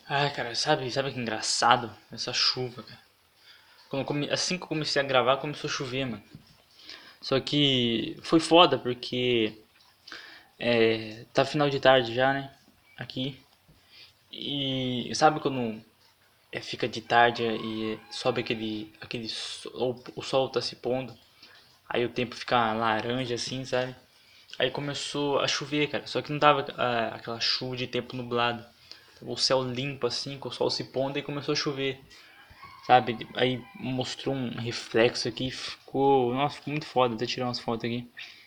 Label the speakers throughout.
Speaker 1: Ai, cara, sabe que engraçado? Essa chuva, cara. Assim que eu comecei a gravar, começou a chover, mano. Só que foi foda, porque tá final de tarde já, né? Aqui. E sabe quando fica de tarde e sobe o sol tá se pondo, aí o tempo fica laranja assim, sabe? Aí começou a chover, cara. Só que não tava aquela chuva de tempo nublado. Tava o céu limpo assim, com o sol se pondo e começou a chover. Sabe? Aí mostrou um reflexo aqui, ficou, nossa, ficou muito foda, até tirar umas fotos aqui.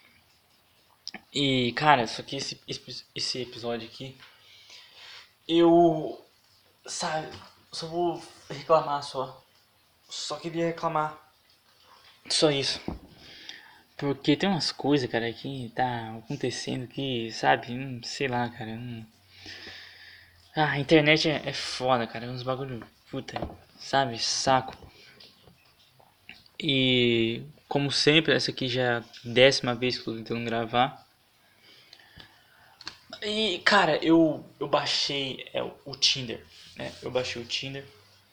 Speaker 1: E, cara, só que esse episódio aqui, eu, sabe, só vou reclamar só. Só queria reclamar. Só isso. Porque tem umas coisas, cara, que tá acontecendo que, sabe, sei lá, cara. A internet é foda, cara. É uns bagulho, puta, sabe, saco. E, como sempre, essa aqui já é a 10ª vez que eu tô tentando gravar. E, cara, eu baixei o Tinder, né? Eu baixei o Tinder.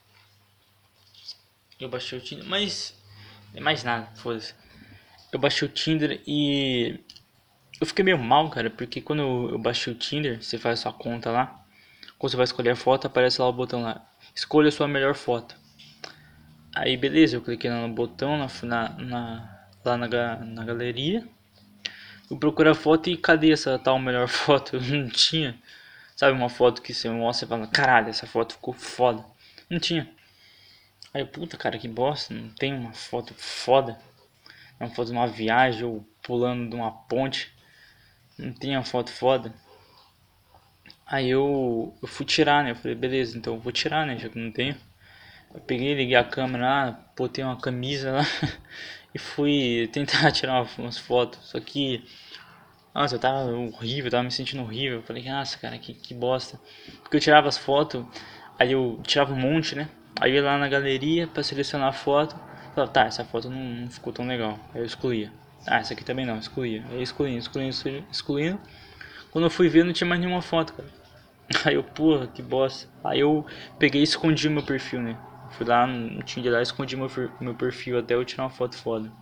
Speaker 1: Mas não é mais nada, foda-se. Eu baixei o Tinder e eu fiquei meio mal, cara, porque quando eu baixei o Tinder, você faz a sua conta lá. Quando você vai escolher a foto, aparece lá o botão lá. Escolha a sua melhor foto. Aí beleza, eu cliquei lá no botão, lá na galeria. Eu procurei a foto e cadê essa tal melhor foto? Eu não tinha. Sabe uma foto que você mostra e fala, caralho, essa foto ficou foda. Não tinha. Aí, puta, cara, que bosta, não tem uma foto foda. Uma foto de uma viagem ou pulando de uma ponte. Não tem uma foto foda. Aí eu fui tirar, né? Eu falei, beleza, então eu vou tirar, né? Já que não tenho. Eu peguei, liguei a câmera lá, botei uma camisa lá e fui tentar tirar umas fotos. Só que, nossa, eu tava horrível, eu tava me sentindo horrível. Eu falei, nossa, cara, que bosta. Porque eu tirava as fotos, aí eu tirava um monte, né? Aí eu ia lá na galeria pra selecionar a foto. Falava, tá, essa foto não ficou tão legal. Aí eu excluía. Ah, essa aqui também não, excluía. Aí excluindo. Quando eu fui ver, não tinha mais nenhuma foto, cara. Aí eu, porra, que bosta. Aí eu peguei e escondi o meu perfil, né? Fui lá no Tinder lá, escondi meu perfil até eu tirar uma foto foda.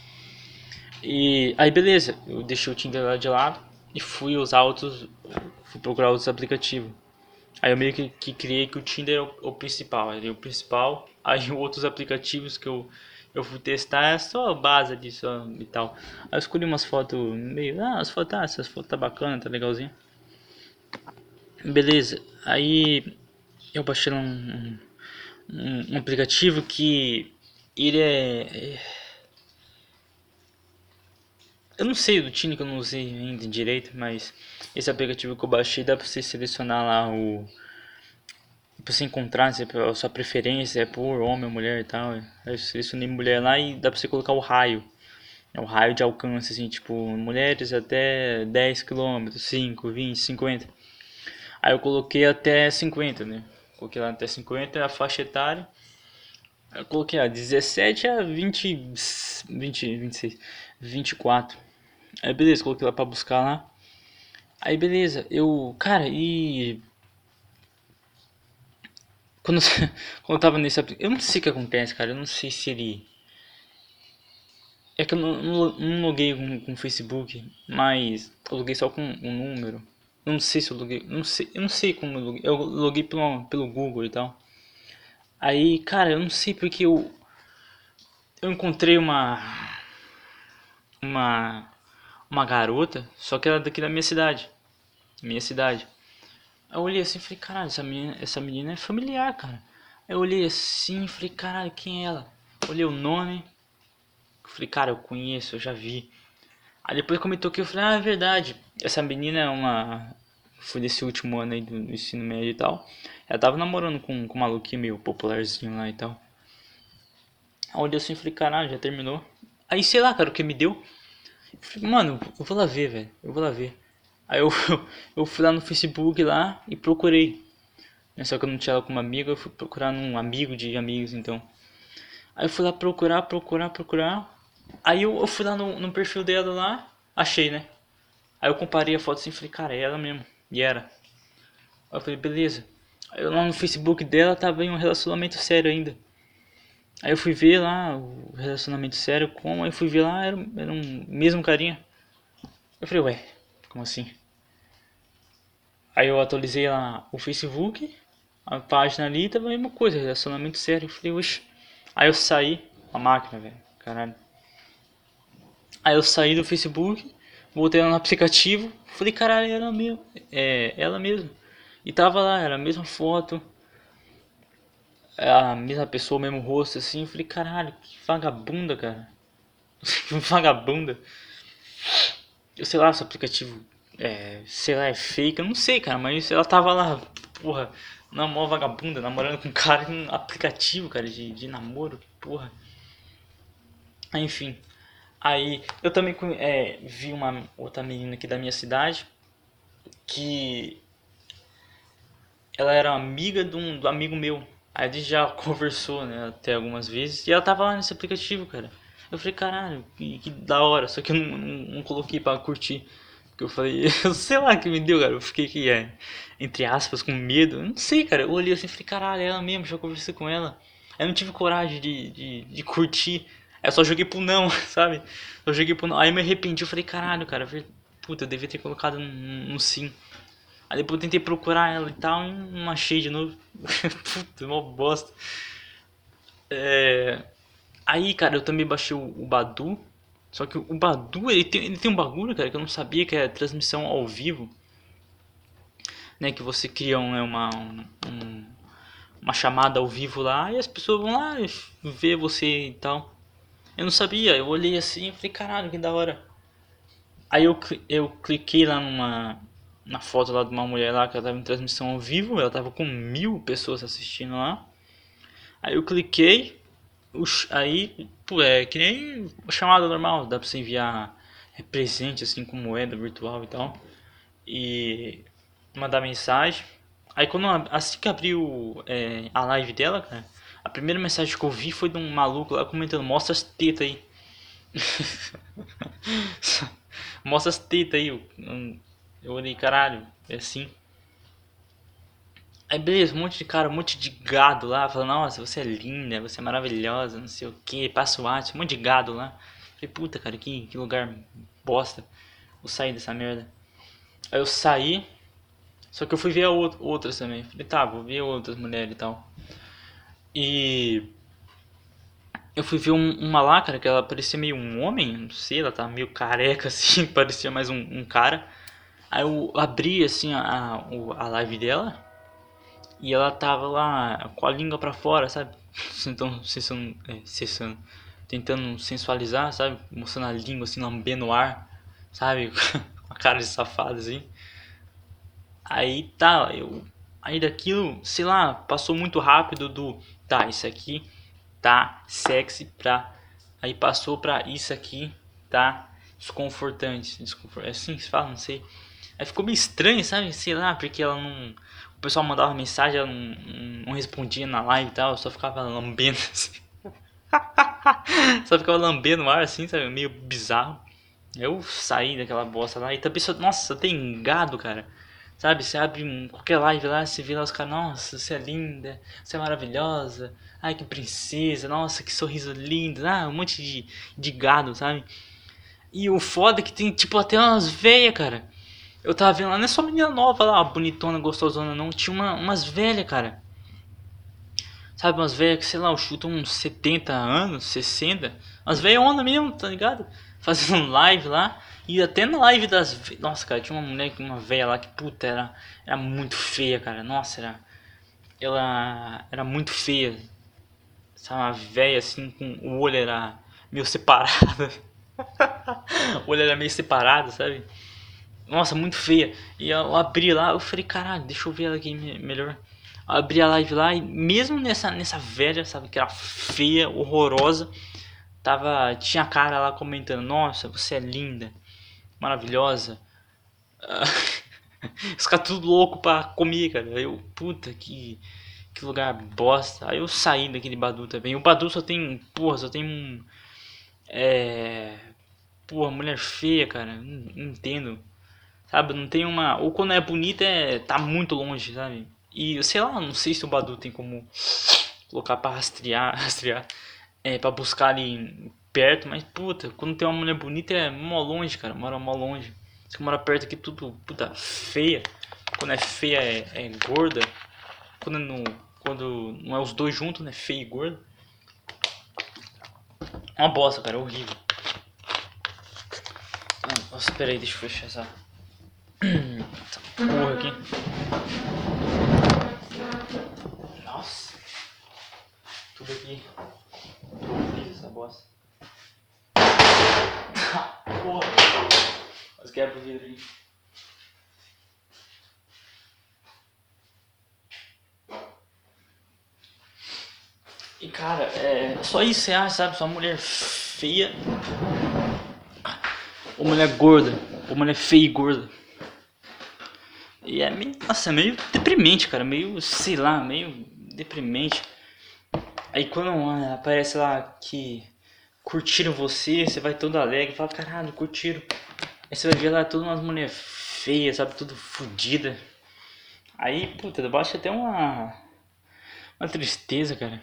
Speaker 1: E aí beleza, eu deixei o Tinder lá de lado e fui procurar outros aplicativos. Aí eu meio que criei que o Tinder é o principal, ele é o principal. Aí outros aplicativos que eu fui testar é só a base disso e tal. Aí eu escolhi umas fotos meio, essas fotos tá bacana, tá legalzinho. Beleza, aí eu baixei um aplicativo que ele eu não sei do Tinder que eu não usei ainda direito, mas esse aplicativo que eu baixei dá pra você selecionar lá pra você encontrar a sua preferência, é por homem ou mulher e tal. Aí eu selecionei mulher lá e dá pra você colocar o raio. É o raio de alcance, assim, tipo, mulheres até 10 km, 5, 20, 50. Aí eu coloquei até 50, né? Coloquei lá até 50, a faixa etária. Eu coloquei 17 a 26, 24. Aí beleza, coloquei lá pra buscar lá. Aí beleza, cara, e quando, quando eu tava nesse aplicativo, eu não sei o que acontece, cara, eu não sei se ele... É que eu não loguei com o Facebook, mas eu loguei só com um número. Eu não sei se eu loguei, eu não sei como eu loguei pelo Google e tal. Aí, cara, eu não sei porque eu encontrei uma, uma garota, só que era daqui da minha cidade. Aí eu olhei assim e falei, caralho, essa menina é familiar, cara. Aí eu olhei assim e falei, caralho, quem é ela? Olhei o nome, falei, cara, eu conheço, eu já vi. Aí depois comentou que eu falei, ah, é verdade. Essa menina é uma. Foi desse último ano aí do ensino médio e tal. Ela tava namorando com um maluquinho meio popularzinho lá e tal. Aí eu olhei assim e falei, caralho, já terminou. Aí sei lá, cara, o que me deu. Eu falei, mano, eu vou lá ver, velho. Eu vou lá ver. Aí eu, eu fui lá no Facebook lá e procurei. Só que eu não tinha ela como amiga, eu fui procurar num amigo de amigos, então. Aí eu fui lá procurar. Aí eu fui lá no perfil dela lá, achei, né? Aí eu comparei a foto assim e falei, cara, é ela mesmo. E era. Aí eu falei, beleza. Eu lá no Facebook dela tava em um relacionamento sério ainda. Aí eu fui ver lá o relacionamento sério como, aí eu fui ver lá, era um mesmo carinha. Eu falei, ué, como assim? Aí eu atualizei lá o Facebook, a página ali tava a mesma coisa, relacionamento sério. Eu falei, oxe. Aí eu saí, a máquina, velho, caralho. Aí eu saí do Facebook, voltei lá no aplicativo, falei, caralho, era mesmo, ela mesmo. E tava lá, era a mesma foto, a mesma pessoa, o mesmo rosto, assim. Eu falei, caralho, que vagabunda, cara. Que vagabunda. Eu sei lá se o aplicativo sei lá, é fake, eu não sei, cara, mas ela tava lá, porra, na mó vagabunda, namorando com um cara em um aplicativo, cara, de namoro, porra. Aí, enfim. Aí eu também vi uma outra menina aqui da minha cidade que ela era amiga do amigo meu. Aí a gente já conversou, né, até algumas vezes. E ela tava lá nesse aplicativo, cara. Eu falei, caralho, que da hora. Só que eu não coloquei pra curtir. Porque eu falei, eu sei lá que me deu, cara. Eu fiquei aqui, entre aspas, com medo. Eu não sei, cara. Eu olhei assim e falei, caralho, é ela mesmo, já conversei com ela. Aí eu não tive coragem de curtir. Aí eu só joguei pro não, sabe? Eu joguei pro não. Aí eu me arrependi, eu falei, caralho, cara. Puta, eu devia ter colocado no sim. Aí depois eu tentei procurar ela e tal, e não achei de novo. Puta, mó bosta. É... Aí, cara, eu também baixei o Badu. Só que o Badu, ele tem um bagulho, cara, que eu não sabia, que é transmissão ao vivo. Né, que você cria uma chamada ao vivo lá e as pessoas vão lá e ver você e tal. Eu não sabia, eu olhei assim e falei, caralho, que da hora. Aí eu cliquei lá na foto lá de uma mulher lá que ela tava em transmissão ao vivo, ela tava com 1.000 pessoas assistindo lá. Aí eu cliquei, aí, pô, é que nem chamada normal, dá pra você enviar presente assim com moeda virtual e tal. E mandar mensagem. Aí quando assim que abriu a live dela, cara, a primeira mensagem que eu vi foi de um maluco lá comentando, mostra as tetas aí. Mostra as tetas aí. Eu olhei, caralho, é assim. Aí beleza, um monte de cara, um monte de gado lá, falando, nossa, você é linda, você é maravilhosa, não sei o que, passa o WhatsApp, um monte de gado lá. Falei, puta, cara, que lugar bosta. Vou sair dessa merda. Aí eu saí, só que eu fui ver outras também. Falei, tá, vou ver outras mulheres e tal. E eu fui ver uma lá, cara, que ela parecia meio um homem, não sei, ela tava meio careca assim, parecia mais um cara. Aí eu abri assim a live dela e ela tava lá com a língua pra fora, sabe? Então, cessando, tentando sensualizar, sabe? Mostrando a língua assim, lambendo o ar, sabe? Com a cara de safado assim. Aí tá, aí daquilo, sei lá, passou muito rápido tá, isso aqui tá sexy pra. Aí passou pra isso aqui tá desconfortante. É assim que se fala, não sei. Aí ficou meio estranho, sabe? Sei lá, porque ela não. O pessoal mandava mensagem, ela não respondia na live e tal, só ficava lambendo assim. Só ficava lambendo o ar assim, sabe? Meio bizarro. Eu saí daquela bosta lá e também só. Nossa, tem gado, cara. Sabe, você abre qualquer live lá, você vê lá os caras, nossa, você é linda, você é maravilhosa, ai que princesa, nossa, que sorriso lindo, um monte de gado, sabe? E o foda é que tem, tipo, até umas velhas, cara. Eu tava vendo lá, não é só menina nova lá, bonitona, gostosona, não, tinha umas velhas, cara. Sabe, umas velhas que, sei lá, chutam uns 70 anos, 60. Umas velhas onda mesmo, tá ligado? Fazendo live lá. E até na live das. Nossa, cara, tinha uma mulher, uma velha lá que, puta, era muito feia, cara. Nossa, ela era muito feia. Sabe, uma velha assim, com o olho era meio separado. O olho era meio separado, sabe? Nossa, muito feia. E eu abri lá, eu falei, caralho, deixa eu ver ela aqui melhor. Eu abri a live lá e mesmo nessa velha, sabe, que era feia, horrorosa, tinha a cara lá comentando, nossa, você é linda, maravilhosa. Os caras tudo louco pra comer, cara. Eu, puta, que lugar bosta. Aí eu saí daquele Badu também. O Badu só tem, porra, só tem é, porra, mulher feia, cara. Não entendo. Sabe, não tem uma. Ou quando é bonita, tá muito longe, sabe? E sei lá, não sei se o Badu tem como colocar pra rastrear, pra buscar ali perto, mas puta, quando tem uma mulher bonita é mó longe, cara, mora mó longe. Se mora perto aqui, tudo, puta, feia. Quando é feia é gorda. Quando não é os dois juntos, né, feia e gorda. É uma bosta, cara, é horrível. Nossa, peraí, deixa eu fechar essa porra aqui. Nossa, tudo aqui. Horrível essa bosta. Porra, mas quebra o vidro aí. E cara, só isso você acha, sabe? Só mulher feia. Ou mulher gorda. Ou mulher feia e gorda. E é meio. Nossa, é meio deprimente, cara. Meio, sei lá, meio deprimente. Aí quando aparece lá que curtiram você, você vai todo alegre, fala, caralho, curtiram. Aí você vai ver lá todas umas mulheres feias, sabe? Tudo fodida. Aí, puta, baixa até uma tristeza, cara.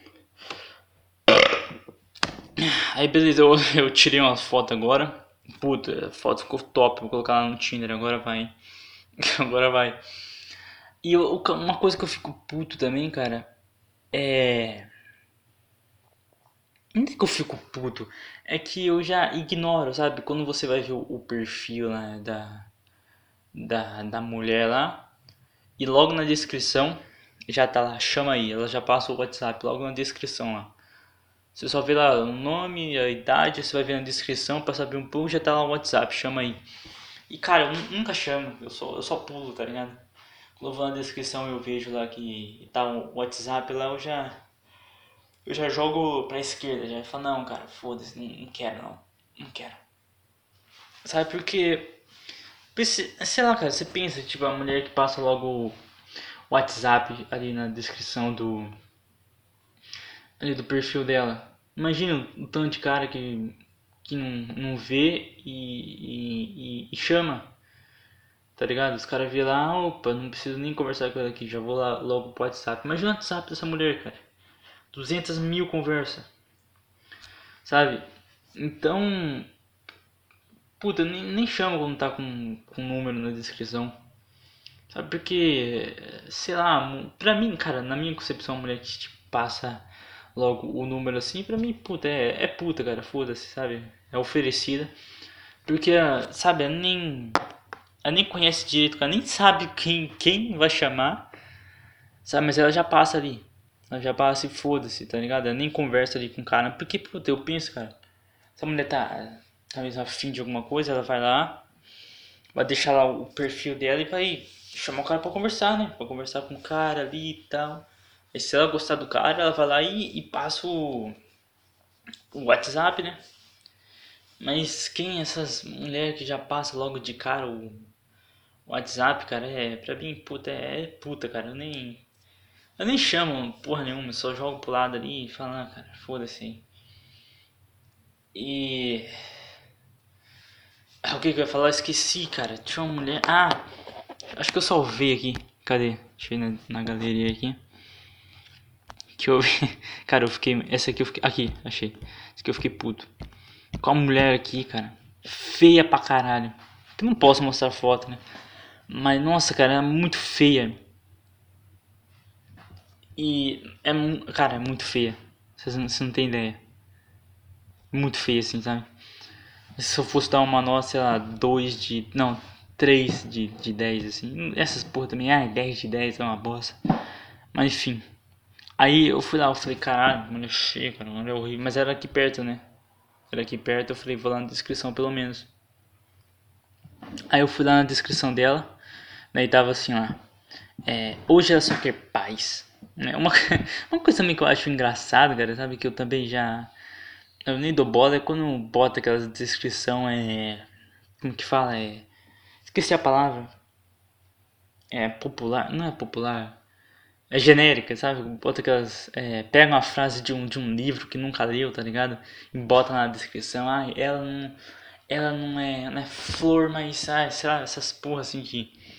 Speaker 1: Aí beleza, eu tirei umas fotos agora. Puta, a foto ficou top, vou colocar lá no Tinder, agora vai. Agora vai. E uma coisa que eu fico puto também, cara, é. Não é que eu fico puto, é que eu já ignoro, sabe? Quando você vai ver o perfil lá da mulher lá, e logo na descrição já tá lá, chama aí, ela já passa o WhatsApp logo na descrição lá. Você só vê lá o nome, a idade, você vai ver na descrição pra saber um pouco, já tá lá o WhatsApp, chama aí. E cara, eu nunca chamo, eu só pulo, tá ligado? Quando eu vou na descrição eu vejo lá que tá o WhatsApp lá, eu já jogo pra esquerda, já falo, não, cara, foda-se, não quero não, não quero. Sabe, porque, sei lá, cara, você pensa, tipo, a mulher que passa logo o WhatsApp ali na descrição ali do perfil dela. Imagina o tanto de cara que não vê e chama, tá ligado? Os caras vê lá, opa, não preciso nem conversar com ela aqui, já vou lá logo pro WhatsApp. Imagina o WhatsApp dessa mulher, cara. 200 mil conversas, sabe? Então, puta, nem chama quando tá com número na descrição. Sabe, porque, sei lá, pra mim, cara, na minha concepção, a mulher que tipo, passa logo o número assim, pra mim, puta, é puta, cara, foda-se, sabe? É oferecida. Porque, sabe, ela nem conhece direito, ela nem sabe quem vai chamar, sabe? Mas ela já passa ali. Ela já passa e foda-se, tá ligado? Ela nem conversa ali com o cara. Porque, puta, eu penso, cara, se a mulher tá mesmo afim de alguma coisa, ela vai lá, vai deixar lá o perfil dela e vai chamar o cara pra conversar, né? Pra conversar com o cara ali e tal. E se ela gostar do cara, ela vai lá e passa o WhatsApp, né? Mas quem é essas mulheres que já passa logo de cara o WhatsApp, cara, pra mim, puta, é puta, cara. Eu nem chamo porra nenhuma, eu só jogo pro lado ali e falo, ah, cara, foda-se aí. E. O que que eu ia falar? Eu esqueci, cara. Tinha uma mulher. Ah, acho que eu salvei aqui. Cadê? Deixa eu ir na galeria aqui. Que eu vi. Cara, eu fiquei. Essa aqui eu fiquei. Aqui, achei. Essa aqui eu fiquei puto. Com a mulher aqui, cara. Feia pra caralho. Que não posso mostrar foto, né? Mas nossa, cara, é muito feia. E cara, é muito feia. Você não tem ideia. Muito feia assim, sabe? Se eu fosse dar uma nota, sei lá, 2 de. Não, 3 de 10 assim. Essas porra também, 10 de 10 é uma bosta. Mas enfim. Aí eu fui lá, eu falei, caralho, mulher feia, cara, mulher horrível. Mas era aqui perto, né? Era aqui perto, eu falei, vou lá na descrição pelo menos. Aí eu fui lá na descrição dela, daí tava assim lá. Hoje ela só quer paz. Né? Uma coisa também que eu acho engraçado, cara, sabe? Que eu também já. Eu nem dou bola é quando bota aquela descrição, como que fala? Esqueci a palavra. É popular. Não é popular. É genérica, sabe? Bota aquelas. Pega uma frase de um livro que nunca leu, tá ligado? E bota na descrição. Ah, ela não é flor, mas. Ah, sei lá, essas porra assim que.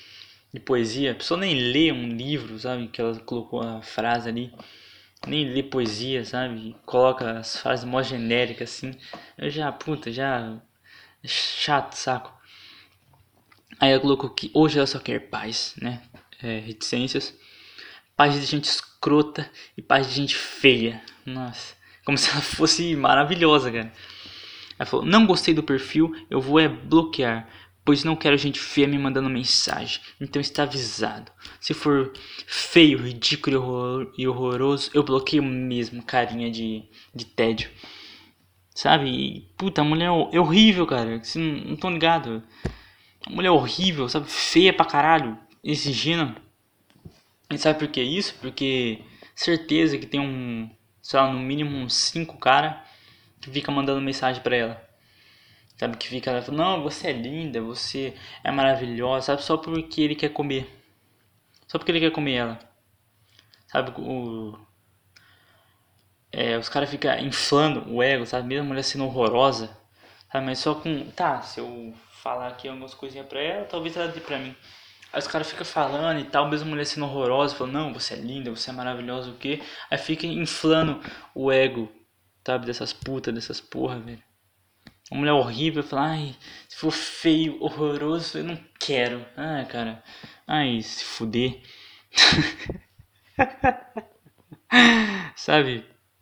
Speaker 1: de poesia. A pessoa nem lê um livro, sabe? Que ela colocou a frase ali. Nem lê poesia, sabe? Coloca as frases mó genéricas assim. Eu já, puta, já. Chato, saco. Aí ela colocou que hoje ela só quer paz, né? Reticências. Paz de gente escrota e paz de gente feia. Nossa. Como se ela fosse maravilhosa, cara. Ela falou, não gostei do perfil, eu vou bloquear, pois não quero gente feia me mandando mensagem. Então está avisado. Se for feio, ridículo e horroroso, eu bloqueio mesmo, carinha de tédio. Sabe? E, puta, a mulher é horrível, cara. Vocês não estão ligados. A mulher é horrível, sabe? Feia pra caralho. Exigindo. E sabe por que isso? Porque certeza que tem sei lá, no mínimo uns 5 cara que fica mandando mensagem pra ela. Sabe, que fica lá falando, não, você é linda, você é maravilhosa, sabe, só porque ele quer comer. Só porque ele quer comer ela. Sabe, os caras ficam inflando o ego, sabe, mesmo a mulher sendo horrorosa. Sabe, mas só com, tá, se eu falar aqui algumas coisinhas pra ela, talvez ela dê pra mim. Aí os caras ficam falando e tal, mesmo a mulher sendo horrorosa, falando, não, você é linda, você é maravilhosa, o quê? Aí fica inflando o ego, sabe, dessas putas, dessas porra, velho. Uma mulher horrível, falar, ai, se for feio, horroroso, eu não quero. Ah, cara, ai, se fuder. Sabe?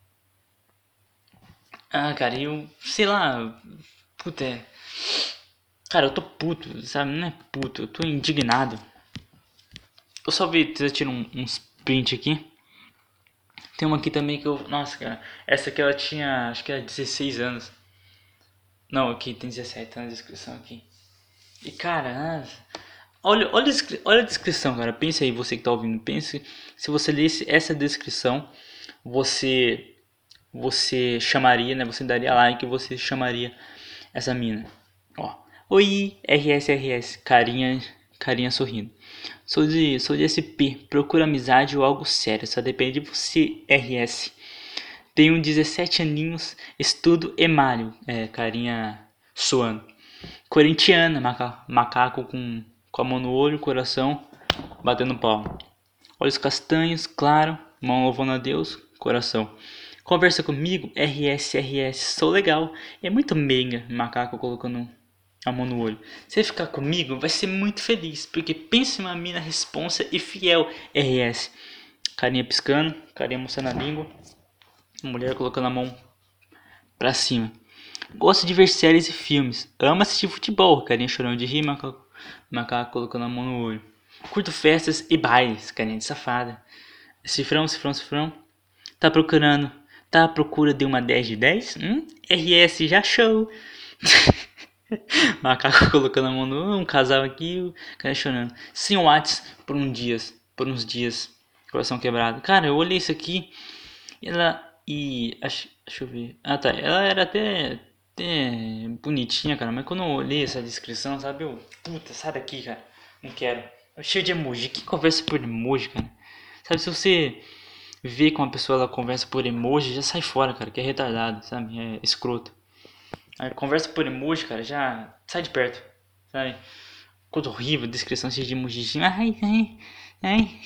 Speaker 1: Ah, cara, eu, sei lá, puta, cara, eu tô puto, sabe? Não é puto, eu tô indignado. Eu só vi, você tira uns print aqui. Tem uma aqui também que eu, nossa, cara, essa aqui ela tinha, acho que era 16 anos. Não, aqui tem 17, tá na descrição aqui. E cara, olha a descrição, cara. Pensa aí, você que tá ouvindo. Pense se você lesse essa descrição, você você chamaria, né? Você daria like e você chamaria essa mina. Ó. Oi, RSRS, carinha sorrindo. Sou de SP, procura amizade ou algo sério, só depende de você, RS. Tenho 17 aninhos, estudo Emário, carinha suando. Corintiana, macaco com a mão no olho, coração, batendo palma. Olhos castanhos, claro, mão louvando a Deus, coração. Conversa comigo, RSRS, sou legal. É muito meiga, macaco colocando a mão no olho. Se ficar comigo, vai ser muito feliz, porque pensa em uma mina responsa e fiel, RS. Carinha piscando, carinha mostrando a língua. Mulher colocando a mão pra cima. Gosta de ver séries e filmes. Ama assistir futebol. Carinha chorando de rir, macaco colocando a mão no olho. Curto festas e bailes. Carinha de safada. Cifrão, cifrão, cifrão. Tá procurando. Tá à procura de uma 10 de 10? RS já show. Macaco colocando a mão no... Um casal aqui. O cara chorando. Sem Whats por uns dias. Coração quebrado. Cara, eu olhei isso aqui. Ela... E... Deixa eu ver. Ah, tá. Ela era até bonitinha, cara. Mas quando eu olhei essa descrição, sabe? Eu... Puta, sai daqui, cara. Não quero. É cheio de emoji. Quem conversa por emoji, cara? Sabe, se você vê que uma pessoa ela conversa por emoji, já sai fora, cara. Que é retardado, sabe? É escroto. Aí conversa por emoji, cara, já sai de perto. Sabe? Coisa horrível, descrição cheia de emojizinho. Ai, ai, ai.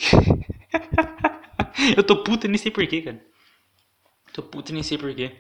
Speaker 1: Eu tô puto e nem sei porquê, cara. Tô puto e nem sei porquê.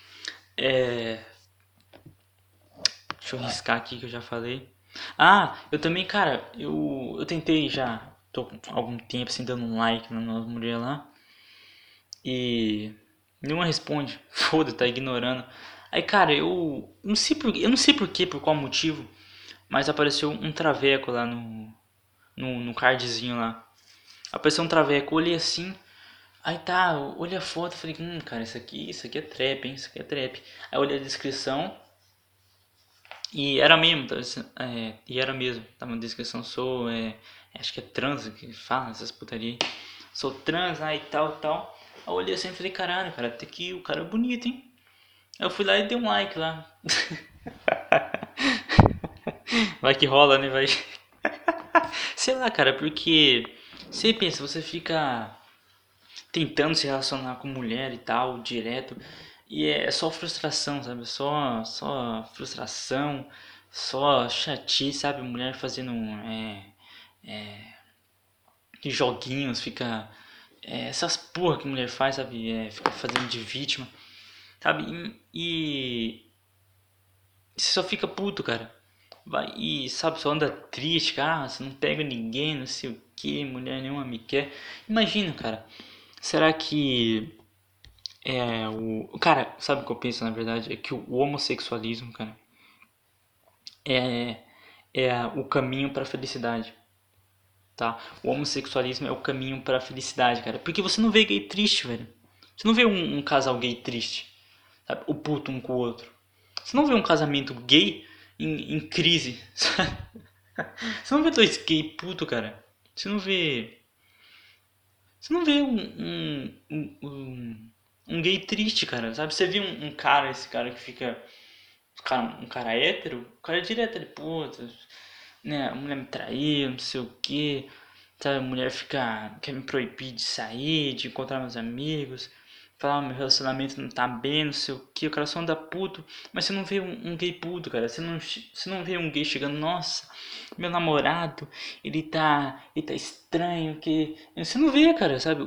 Speaker 1: Deixa eu riscar aqui que eu já falei. Ah, eu também, cara, eu tentei já. Tô com algum tempo assim dando um like na mulher lá. E nenhuma responde. Foda, tá ignorando. Aí, cara, eu não sei por quê, por qual motivo, mas apareceu um traveco lá no cardzinho lá. Apareceu um traveco, eu olhei assim, aí tá, eu olhei a foto, falei, cara, isso aqui é trap, hein, isso aqui é trap. Aí eu olhei a descrição e era mesmo, tava na descrição, acho que é trans que fala essas putaria aí. Sou trans, aí tal, tal. Aí eu olhei assim e falei, caralho, cara, até que o cara é bonito, hein. Aí eu fui lá e dei um like lá. Vai que rola, né, vai. Sei lá, cara, porque você pensa, você fica tentando se relacionar com mulher e tal, direto, e é só frustração, sabe? Só frustração, só chatice, sabe? Mulher fazendo fica em joguinhos, fica. Essas porra que mulher faz, sabe? Fica fazendo de vítima, sabe? E você só fica puto, cara. Vai e, sabe, só anda triste, cara. Você não pega ninguém, não sei o que, mulher nenhuma me quer. Imagina, cara. Será que o. Cara, sabe o que eu penso na verdade? É que o homossexualismo, cara, é, o caminho pra felicidade, tá? O homossexualismo é o caminho pra felicidade, cara. Porque você não vê gay triste, velho. Você não vê um casal gay triste, sabe? O puto um com o outro. Você não vê um casamento gay em crise, sabe? Você não vê dois gay puto, cara. Você não vê. Você não vê um gay triste, cara, sabe? Você vê um cara, esse cara que fica. Um cara hétero, o cara é direto ali, puta, né? A mulher me traiu, não sei o que. Sabe, a mulher quer me proibir de sair, de encontrar meus amigos. Falar, meu relacionamento não tá bem, não sei o que. O cara só anda puto. Mas você não vê um gay puto, cara. Você não vê um gay chegando, nossa, meu namorado, ele tá estranho, que. Você não vê, cara, sabe,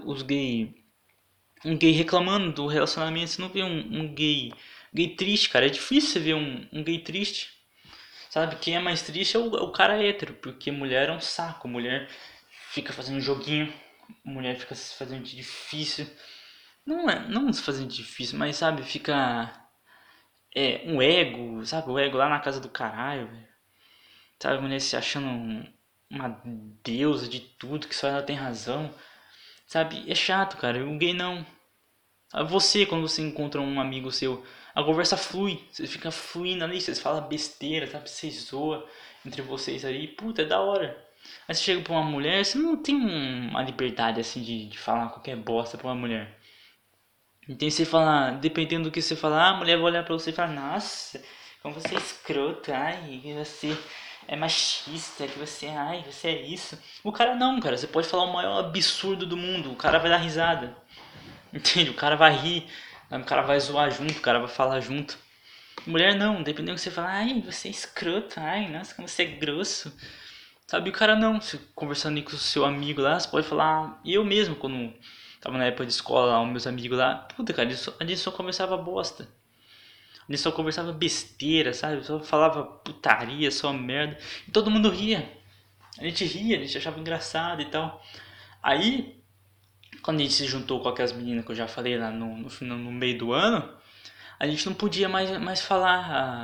Speaker 1: um gay reclamando do relacionamento. Você não vê um gay triste, cara. É difícil você ver um gay triste. Sabe, quem é mais triste é o cara hétero, porque mulher é um saco. Mulher fica fazendo joguinho, mulher fica se fazendo de difícil. Não se fazendo de difícil, mas sabe, fica um ego, sabe, o ego lá na casa do caralho, velho. Sabe, a mulher se achando uma deusa de tudo, que só ela tem razão. Sabe, é chato, cara. O gay não. Você, quando você encontra um amigo seu, a conversa flui, você fica fluindo ali, vocês falam besteira, sabe? Vocês zoam entre vocês ali, puta, é da hora. Aí você chega pra uma mulher, você não tem uma liberdade assim de falar qualquer bosta pra uma mulher. Então você fala, dependendo do que você falar, a mulher vai olhar pra você e falar, nossa, como você é escroto, ai, que você é machista, que você é isso. O cara não, cara, você pode falar o maior absurdo do mundo, o cara vai dar risada. Entende? O cara vai rir, o cara vai zoar junto, o cara vai falar junto. Mulher não, dependendo do que você falar, ai, você é escroto, ai, nossa, como você é grosso. Sabe, o cara não, você conversando com o seu amigo lá, você pode falar, e eu mesmo, quando tava na época de escola lá, os meus amigos lá, puta, cara, a gente só conversava bosta. A gente só conversava besteira, sabe? Só falava putaria, só merda. E todo mundo ria. A gente ria, a gente achava engraçado e tal. Aí, quando a gente se juntou com aquelas meninas que eu já falei lá no meio do ano, a gente não podia mais falar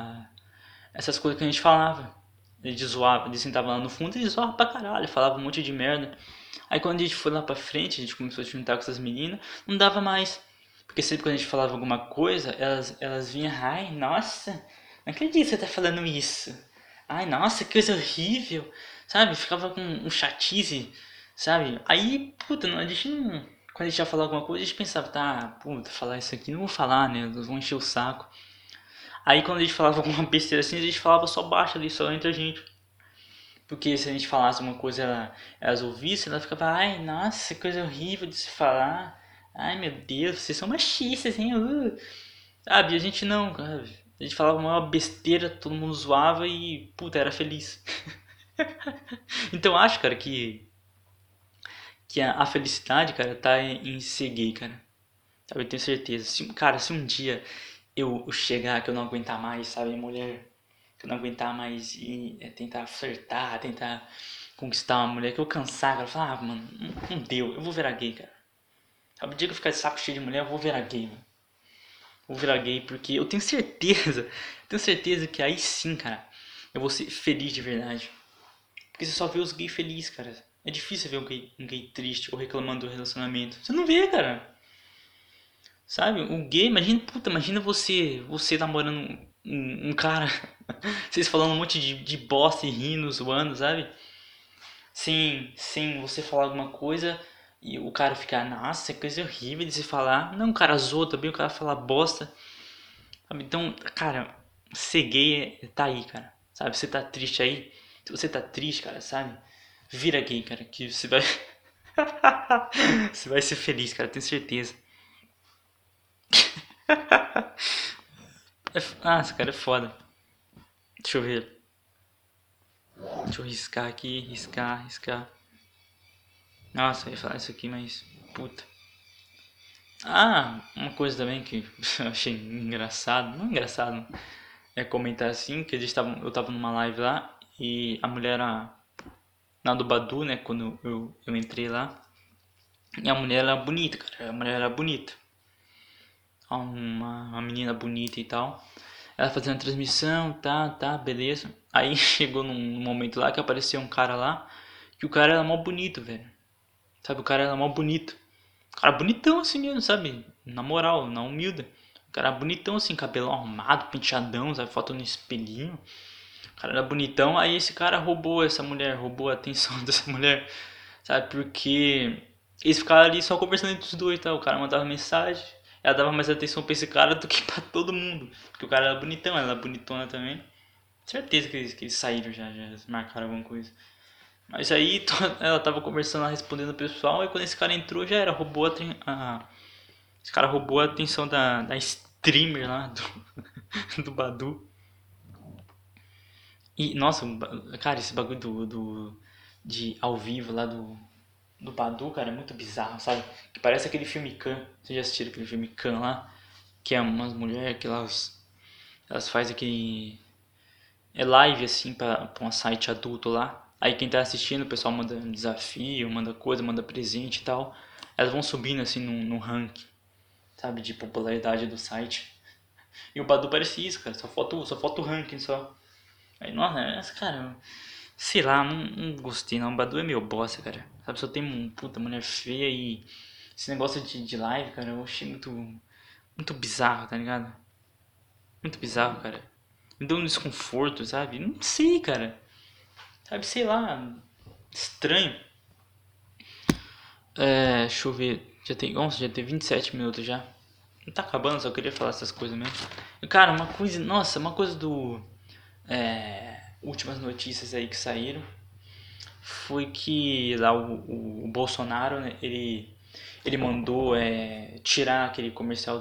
Speaker 1: essas coisas que a gente falava. Ele zoava, ele sentava lá no fundo e ele zoava pra caralho, falava um monte de merda. Aí quando a gente foi lá pra frente, a gente começou a se juntar com essas meninas, não dava mais. Porque sempre que a gente falava alguma coisa, elas vinham, ai, nossa, não acredito que você tá falando isso. Ai, nossa, que coisa horrível. Sabe? Ficava com um chatice, sabe? Aí, puta, a gente não. Quando a gente ia falar alguma coisa, a gente pensava, tá, puta, falar isso aqui, não vou falar, né? Eles vão encher o saco. Aí quando a gente falava alguma besteira assim, a gente falava só baixo ali, só entre a gente. Porque se a gente falasse uma coisa, elas ouvissem, ela ficava, ai, nossa, que coisa horrível de se falar. Ai, meu Deus, vocês são machistas, hein? Sabe, a gente não, cara. A gente falava uma besteira, todo mundo zoava e, puta, era feliz. Então acho, cara, que a felicidade, cara, tá em ser gay, cara. Sabe, eu tenho certeza. Cara, se um dia eu chegar que eu não aguentar mais, sabe, mulher, que eu não aguentar mais e tentar flertar, tentar conquistar uma mulher, que eu cansar, cara, falar, mano, não deu, eu vou virar gay, cara. Sabe, o dia que eu ficar de saco cheio de mulher, eu vou virar gay, mano. Vou virar gay porque eu tenho certeza que aí sim, cara, eu vou ser feliz de verdade. Porque você só vê os gays felizes, cara. É difícil ver um gay triste ou reclamando do relacionamento. Você não vê, cara. Sabe? O gay, imagina, puta, imagina você namorando um cara, vocês falando um monte de bosta e rindo, zoando, sabe? Sem você falar alguma coisa e o cara ficar, nossa, é coisa horrível de se falar. Não, o cara zoa também, o cara fala bosta. Sabe? Então, cara, ser gay tá aí, cara. Sabe? Você tá triste aí. Se você tá triste, cara, sabe? Vira gay, cara, que você vai. Você vai ser feliz, cara, tenho certeza. Nossa, cara, é foda. Deixa eu ver. Deixa eu riscar aqui, riscar, riscar. Nossa, eu ia falar isso aqui, mas. Puta. Ah, uma coisa também que eu achei engraçado. Não engraçado, é comentar assim, que eu tava numa live lá e a mulher era na do Badu, né? Quando eu entrei lá. E a mulher era bonita, cara. A mulher era bonita. Uma menina bonita e tal. Ela fazendo a transmissão, tá, beleza. Aí chegou num momento lá que apareceu um cara lá, que o cara era mó bonito, velho. Sabe, o cara era mó bonito. O cara bonitão assim mesmo, sabe? Na moral, na humilde. O cara bonitão assim, cabelo arrumado, penteadão, sabe? Foto no espelhinho. O cara era bonitão, aí esse cara roubou essa mulher, roubou a atenção dessa mulher, sabe? Porque eles ficaram ali só conversando entre os dois, tá? O cara mandava mensagem, ela dava mais atenção pra esse cara do que pra todo mundo. Porque o cara era bonitão, ela era bonitona também. Certeza que eles saíram já marcaram alguma coisa. Mas aí ela tava conversando lá, respondendo o pessoal, e quando esse cara entrou já era, roubou esse cara roubou a atenção da streamer lá do Badu. E, nossa, cara, esse bagulho de ao vivo lá do Badu, cara, é muito bizarro, sabe? Que parece aquele filme Can. Vocês já assistiram aquele filme Can lá? Que é umas mulheres que elas fazem aquele. É live assim pra um site adulto lá. Aí quem tá assistindo, o pessoal manda desafio, manda coisa, manda presente e tal. Elas vão subindo assim no ranking, sabe? De popularidade do site. E o Badu parece isso, cara. Só falta o ranking só. Aí, nossa, cara, sei lá, não gostei não. O Badu é meio bosta, cara. Sabe, só tem um puta mulher feia e esse negócio de live, cara, eu achei muito bizarro, tá ligado? Muito bizarro, cara. Me deu um desconforto, sabe? Não sei, cara. Sabe, sei lá, estranho. Deixa eu ver. Já tem 27 minutos já. Não tá acabando, só queria falar essas coisas mesmo. E, cara, uma coisa do. Últimas notícias aí que saíram foi que lá o Bolsonaro, né, ele mandou tirar aquele comercial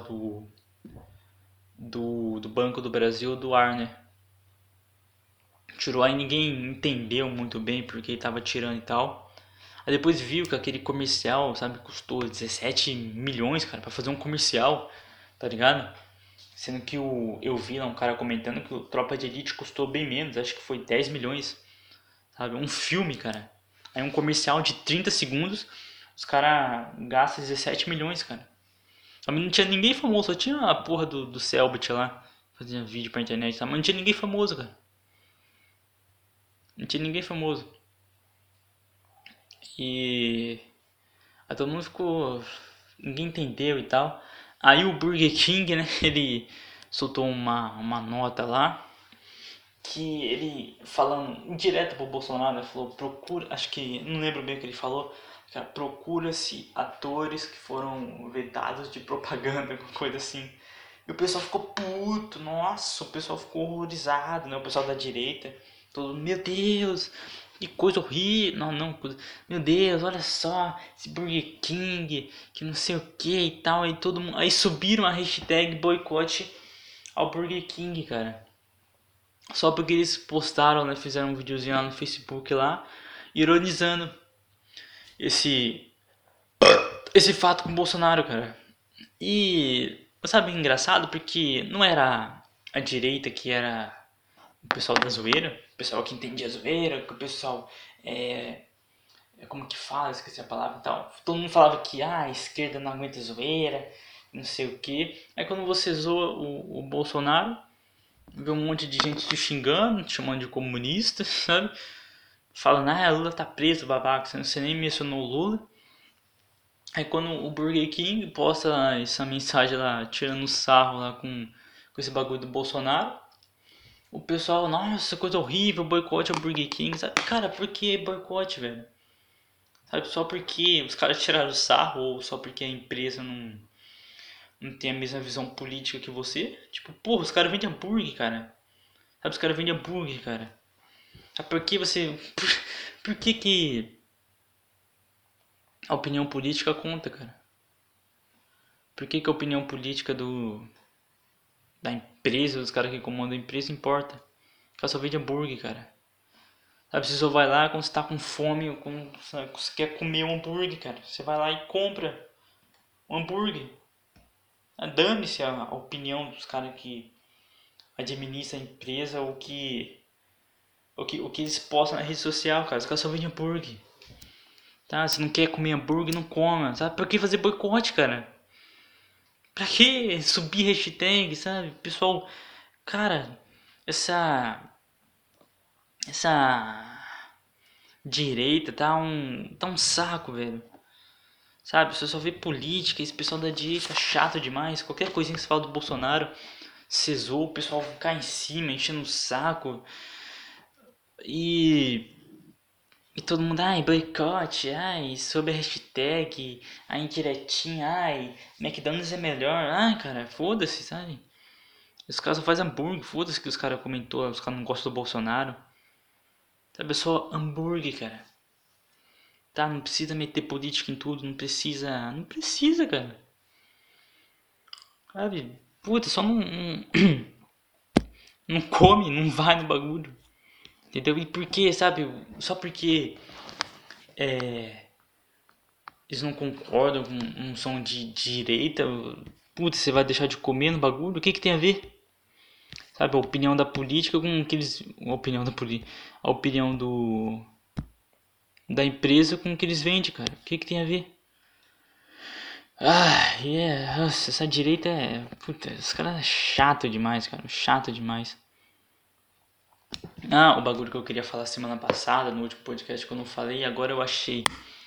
Speaker 1: do Banco do Brasil do ar, né? Tirou, aí ninguém entendeu muito bem porque ele tava tirando e tal. Aí depois viu que aquele comercial, sabe, custou 17 milhões, cara, pra fazer um comercial, tá ligado? Sendo que eu vi lá um cara comentando que o Tropa de Elite custou bem menos, acho que foi 10 milhões, sabe? Um filme, cara. Aí um comercial de 30 segundos, os caras gastam 17 milhões, cara. Mas não tinha ninguém famoso, só tinha a porra do Selbit lá, fazendo vídeo pra internet, tá? Mas não tinha ninguém famoso, cara. Não tinha ninguém famoso. E aí todo mundo ficou. Ninguém entendeu e tal. Aí o Burger King, né? Ele soltou uma nota lá. Que ele falando direto pro Bolsonaro, ele falou: procura. Acho que. Não lembro bem o que ele falou. Cara, procura-se atores que foram vedados de propaganda, alguma coisa assim. E o pessoal ficou puto, nossa, o pessoal ficou horrorizado, né? O pessoal da direita, todo, meu Deus, que coisa horrível, meu Deus, olha só, esse Burger King, que não sei o que e tal, aí todo mundo, aí subiram a hashtag boicote ao Burger King, cara. Só porque eles postaram, né, fizeram um videozinho lá no Facebook lá, ironizando esse esse fato com o Bolsonaro, cara. E sabe, engraçado porque não era a direita que era o pessoal da zoeira, o pessoal que entendia a zoeira, que o pessoal como que fala, esqueci a palavra e tal. Todo mundo falava que a esquerda não aguenta zoeira, não sei o que. Aí quando você zoa o Bolsonaro, vê um monte de gente te xingando, te chamando de comunista, sabe? Falando, Lula tá preso, babaca, você nem mencionou o Lula. Aí quando o Burger King posta essa mensagem lá, tirando sarro lá com esse bagulho do Bolsonaro, o pessoal, nossa, coisa horrível, boicote ao Burger King, sabe? Cara, por que boicote, velho? Sabe, só porque os caras tiraram sarro ou só porque a empresa não tem a mesma visão política que você? Tipo, porra, os caras vendem hambúrguer, cara. Sabe, os caras vendem hambúrguer, cara. Sabe por que você... Por que a opinião política conta, cara? Por que a opinião política da empresa, dos caras que comandam a empresa importa? O cara só vende hambúrguer, cara. Sabe, você só vai lá quando você tá com fome ou quando você quer comer um hambúrguer, cara. Você vai lá e compra um hambúrguer. Dane-se a opinião dos caras que administram a empresa ou que eles postam na rede social, cara. Os caras só vendem hambúrguer. Tá? Se não quer comer hambúrguer, não coma. Sabe? Pra que fazer boicote, cara? Pra que subir hashtag, sabe? Pessoal, cara, essa direita tá um saco, velho. Sabe? Você só vê política, esse pessoal da direita é chato demais. Qualquer coisinha que você fala do Bolsonaro, cesou, o pessoal cai em cima, enchendo o saco. E todo mundo, ai, boicote, ai, sob a hashtag, ai, indiretinha, ai, McDonald's é melhor. Ai, cara, foda-se, sabe? Os caras só fazem hambúrguer, foda-se que os caras comentou, os caras não gostam do Bolsonaro. Sabe, é só hambúrguer, cara. Tá, não precisa meter política em tudo, não precisa, cara. Sabe? Puta, só não come, não vai no bagulho. Entendeu? E por quê, sabe? Só porque eles não concordam, não são de direita. Puta, você vai deixar de comer no bagulho? O que tem a ver? Sabe, a opinião da política com aqueles. A opinião da política. A opinião da empresa com o que eles vendem, cara. O que tem a ver? Nossa, essa direita é. Puta, os caras é chato demais, cara. Chato demais. O bagulho que eu queria falar semana passada, no último podcast que eu não falei, agora eu achei.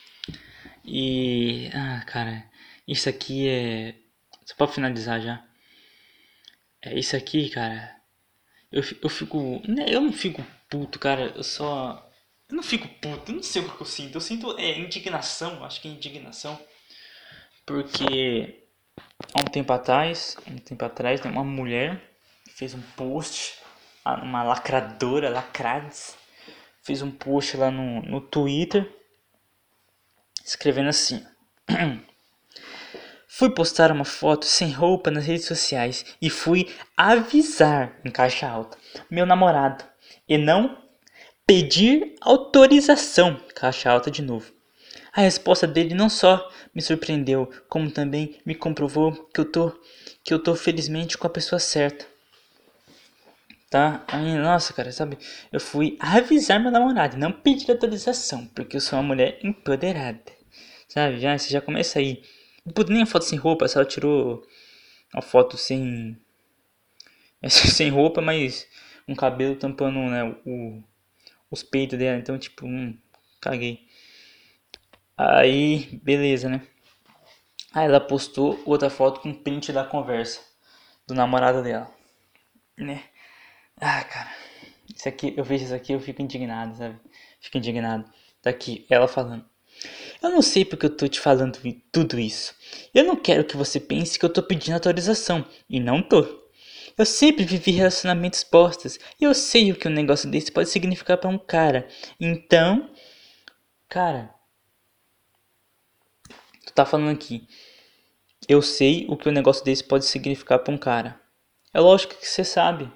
Speaker 1: E. Cara, isso aqui é. Só pra finalizar já. Isso aqui, cara. Eu fico. Eu não fico puto, cara. Eu não fico puto, eu não sei o que eu sinto. Eu sinto indignação, acho que é indignação. Porque há um tempo atrás, né, uma mulher fez um post, uma lacradora, lacrades, fez um post lá no Twitter, escrevendo assim: fui postar uma foto sem roupa nas redes sociais e fui avisar, em caixa alta, meu namorado, e não pedir autorização, caixa alta de novo. A resposta dele não só me surpreendeu, como também me comprovou que eu tô felizmente com a pessoa certa. Tá? Aí, nossa, cara, sabe? Eu fui avisar meu namorado, não pedir autorização, porque eu sou uma mulher empoderada. Sabe? Você já começa aí. Nem a foto sem roupa, ela tirou a foto sem sem roupa, mas um cabelo tampando, né, os peitos dela, então tipo, caguei. Aí, beleza, né? Aí ela postou outra foto com print da conversa do namorado dela, né? Cara, eu vejo isso aqui, eu fico indignado, sabe? Fico indignado. Tá aqui, ela falando: eu não sei porque eu tô te falando tudo isso. Eu não quero que você pense que eu tô pedindo autorização, e não tô. Eu sempre vivi relacionamentos postos, e eu sei o que um negócio desse pode significar pra um cara. Então, cara, tu tá falando aqui, eu sei o que um negócio desse pode significar pra um cara. É lógico que você sabe.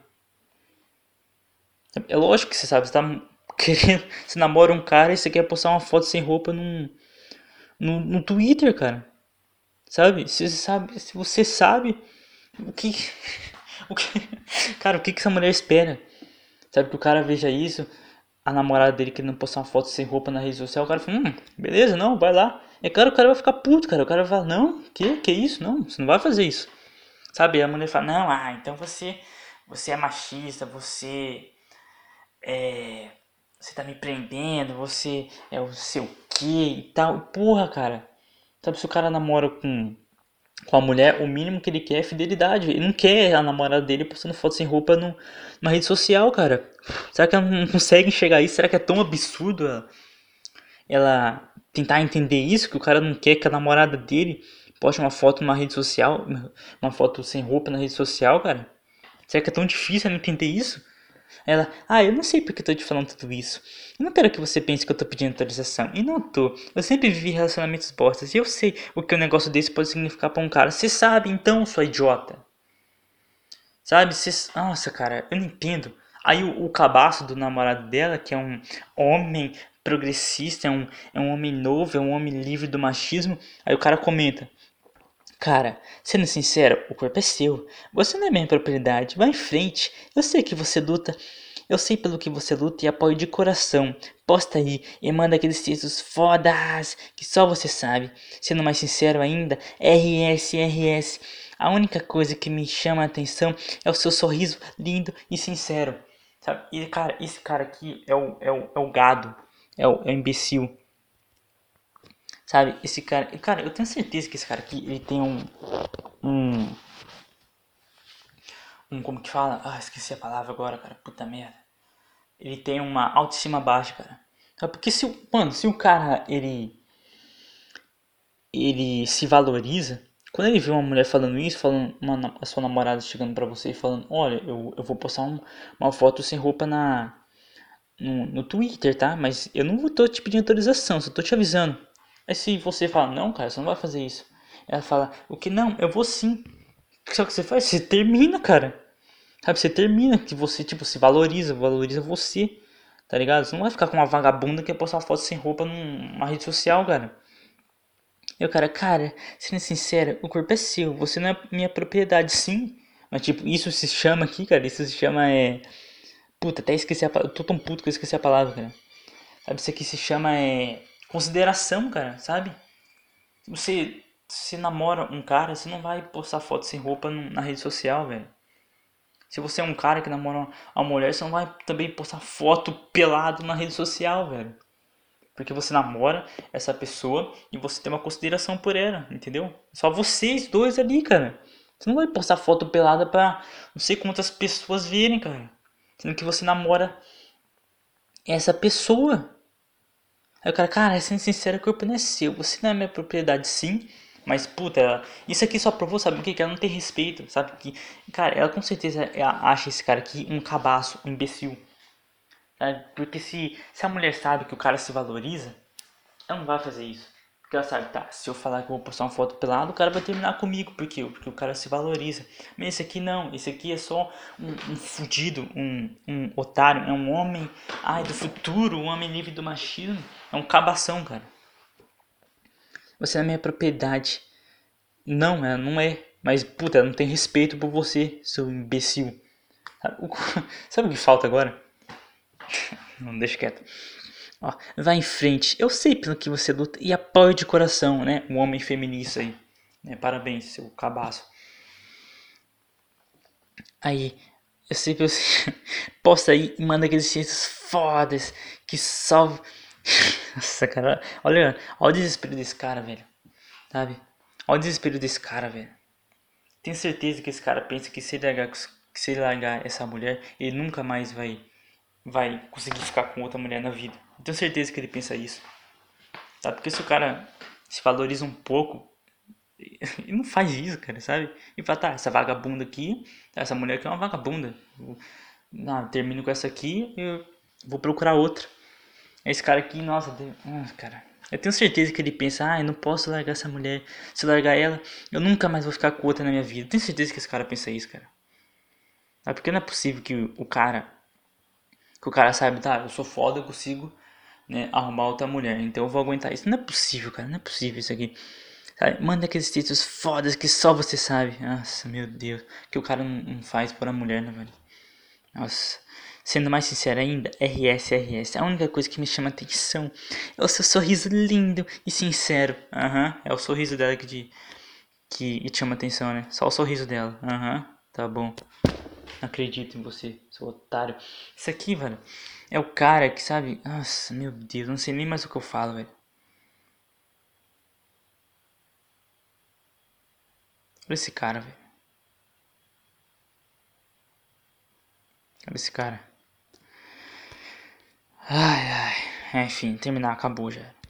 Speaker 1: É lógico que você sabe. Você tá querendo. Você namora um cara e você quer postar uma foto sem roupa no Twitter, cara. Sabe? Se você sabe o que. O que cara, o que essa mulher espera? Sabe que o cara veja isso, a namorada dele querendo postar uma foto sem roupa na rede social, o cara fala, beleza, não, vai lá. É claro, o cara vai ficar puto, cara. O cara vai falar, não, que isso? Não, você não vai fazer isso. Sabe? E a mulher fala, não, então você é machista, você tá me prendendo, você é o seu que e tal. Porra, cara. Sabe, se o cara namora com a mulher, o mínimo que ele quer é fidelidade. Ele não quer a namorada dele postando foto sem roupa numa rede social, cara. Será que ela não consegue enxergar isso? Será que é tão absurdo ela tentar entender isso? Que o cara não quer que a namorada dele poste uma foto numa rede social, uma foto sem roupa na rede social, cara? Será que é tão difícil ela entender isso? Ela, eu não sei porque eu tô te falando tudo isso. Eu não quero que você pense que eu tô pedindo autorização. E não tô. Eu sempre vivi relacionamentos bostas. E eu sei o que um negócio desse pode significar pra um cara. Você sabe então, sua idiota. Sabe? Nossa, cara, eu não entendo. Aí o cabaço do namorado dela, que é um homem progressista, é um homem novo, é um homem livre do machismo. Aí o cara comenta: Cara, sendo sincero, o corpo é seu. Você não é minha propriedade. Vá em frente. Eu sei que você luta. Eu sei pelo que você luta e apoio de coração. Posta aí e manda aqueles textos fodas que só você sabe. Sendo mais sincero ainda, RS, RS. A única coisa que me chama a atenção é o seu sorriso lindo e sincero. Sabe? E cara, esse cara aqui é o gado. É o imbecil. Sabe? Esse cara. Cara, eu tenho certeza que esse cara aqui ele tem um, como que fala? Ah, esqueci a palavra agora, cara. Puta merda. Ele tem uma autoestima baixa, cara. Sabe? Porque se o cara ele se valoriza, quando ele vê uma mulher falando isso, falando a sua namorada chegando pra você e falando, olha, eu vou postar uma foto sem roupa no Twitter, tá? Mas eu não tô te pedindo autorização, só tô te avisando. Aí se você fala, não, cara, você não vai fazer isso. Ela fala, o que não? Eu vou sim. Só que você faz? Você termina, cara. Sabe, você termina, que você, tipo, se valoriza você, tá ligado? Você não vai ficar com uma vagabunda que quer postar foto sem roupa numa rede social, cara. E o cara, sendo sincero, o corpo é seu, você não é minha propriedade, sim. Mas, tipo, isso se chama aqui, cara, isso se chama, Puta, até esqueci a palavra, eu tô tão puto que eu esqueci a palavra, cara. Sabe, isso aqui se chama, consideração, cara, sabe? Você namora um cara, você não vai postar foto sem roupa na rede social, velho. Se você é um cara que namora uma mulher, você não vai também postar foto pelado na rede social, velho. Porque você namora essa pessoa e você tem uma consideração por ela, entendeu? Só vocês dois ali, cara. Você não vai postar foto pelada pra não sei quantas pessoas verem, cara. Sendo que você namora essa pessoa. Aí o cara, sendo sincero, o corpo não é seu. Você não é minha propriedade, sim. Mas, puta, isso aqui só provou, sabe o que? Que ela não tem respeito, sabe? Que, cara, ela com certeza acha esse cara aqui um cabaço, um imbecil. Sabe? Porque se a mulher sabe que o cara se valoriza, ela não vai fazer isso. Porque ela sabe, tá, se eu falar que eu vou postar uma foto pelado, o cara vai terminar comigo. Por quê? Porque o cara se valoriza. Mas esse aqui não, esse aqui é só um fudido, um otário, é um homem, ai, do futuro, um homem livre do machismo. É um cabação, cara. Você é minha propriedade. Não, ela não é. Mas, puta, ela não tem respeito por você, seu imbecil. Sabe o que falta agora? Não, deixa quieto. Ó, vai em frente. Eu sei pelo que você luta e apoio de coração, né? Um homem feminista aí. Né? Parabéns, seu cabaço. Aí, eu sei que você posta aí e manda aqueles textos fodas que só. Nossa, cara. Olha o desespero desse cara, velho. Sabe? Olha o desespero desse cara, velho. Tenho certeza que esse cara pensa que se ele largar essa mulher, ele nunca mais vai conseguir ficar com outra mulher na vida. Tenho certeza que ele pensa isso. Sabe? Porque se o cara se valoriza um pouco, ele não faz isso, cara, sabe? E fala, tá, essa vagabunda aqui, essa mulher aqui é uma vagabunda. Não, termino com essa aqui, eu vou procurar outra. Esse cara aqui, nossa, cara. Eu tenho certeza que ele pensa, eu não posso largar essa mulher. Se eu largar ela, eu nunca mais vou ficar com outra na minha vida. Eu tenho certeza que esse cara pensa isso, cara. É porque não é possível que o cara saiba, tá, eu sou foda, eu consigo, né, arrumar outra mulher, então eu vou aguentar isso. Não é possível, cara, não é possível isso aqui. Sabe? Manda aqueles textos fodas que só você sabe. Nossa, meu Deus. Que o cara não faz por a mulher, né, velho? Nossa. Sendo mais sincero ainda, RS, RS. A única coisa que me chama atenção é o seu sorriso lindo e sincero. Aham, é o sorriso dela que te chama atenção, né? Só o sorriso dela. Aham, tá bom. Não acredito em você, seu otário. Isso aqui, velho, é o cara que, sabe? Nossa, meu Deus, não sei nem mais o que eu falo, velho. Olha esse cara, velho. Olha esse cara. Ai, ai. Enfim, terminar, acabou já.